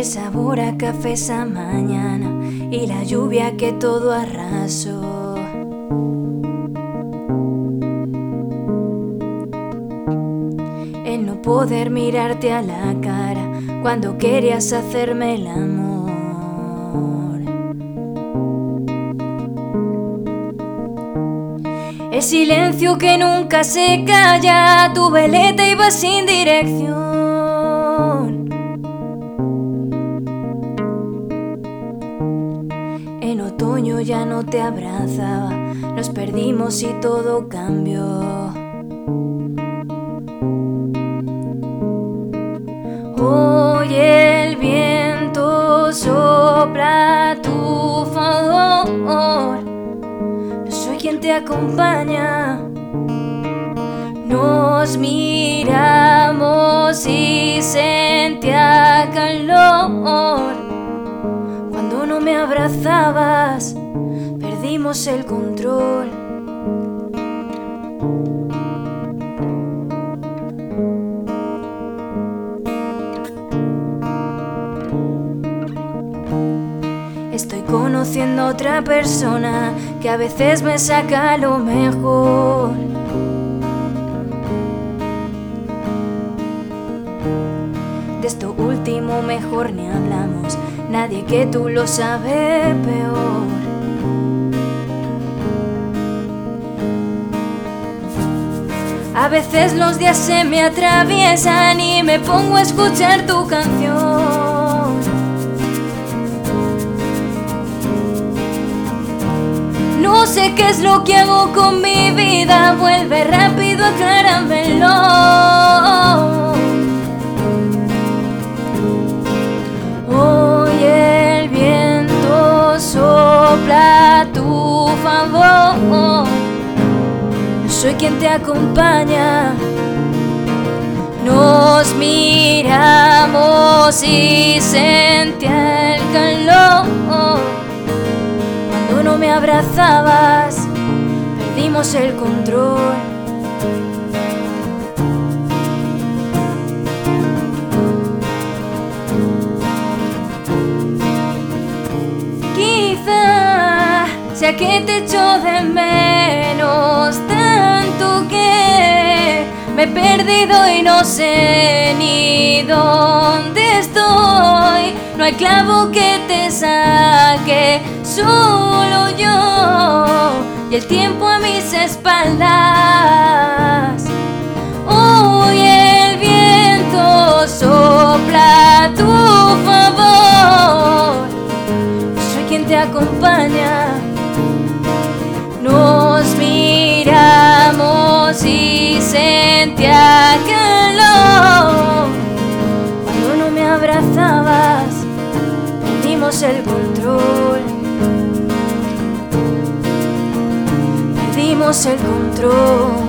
sabor a café esa mañana y la lluvia que todo arrasó. El no poder mirarte a la cara cuando querías hacerme el amor. El silencio que nunca se calla, tu veleta iba sin dirección. En otoño ya no te abrazaba, nos perdimos y todo cambió. Hoy el viento sopla a tu favor, no soy quien te acompaña. Nos miramos y sentía calor. Cuando no me abrazabas, perdimos el control. Estoy conociendo a otra persona que a veces me saca lo mejor. De esto último mejor ni hablamos, nadie que tú lo sabe peor. A veces los días se me atraviesan y me pongo a escuchar tu canción. No sé qué es lo que hago con mi vida, vuelve rápido, acláramelo. Hoy el viento sopla a tu favor, no soy quien te acompaña. Nos miramos y sentía el calor. Cuando no me abrazabas, perdimos el control. Quizá sea que te echo de menos tanto que me he perdido y no sé ni dónde estoy. No hay clavo que te saque, solo yo y el tiempo a mis espaldas. Hoy el viento sopla a tu favor, soy quien te acompaña. Nos miramos y sentía calor. Cuando no me abrazabas, perdimos el control. Perdimos el control.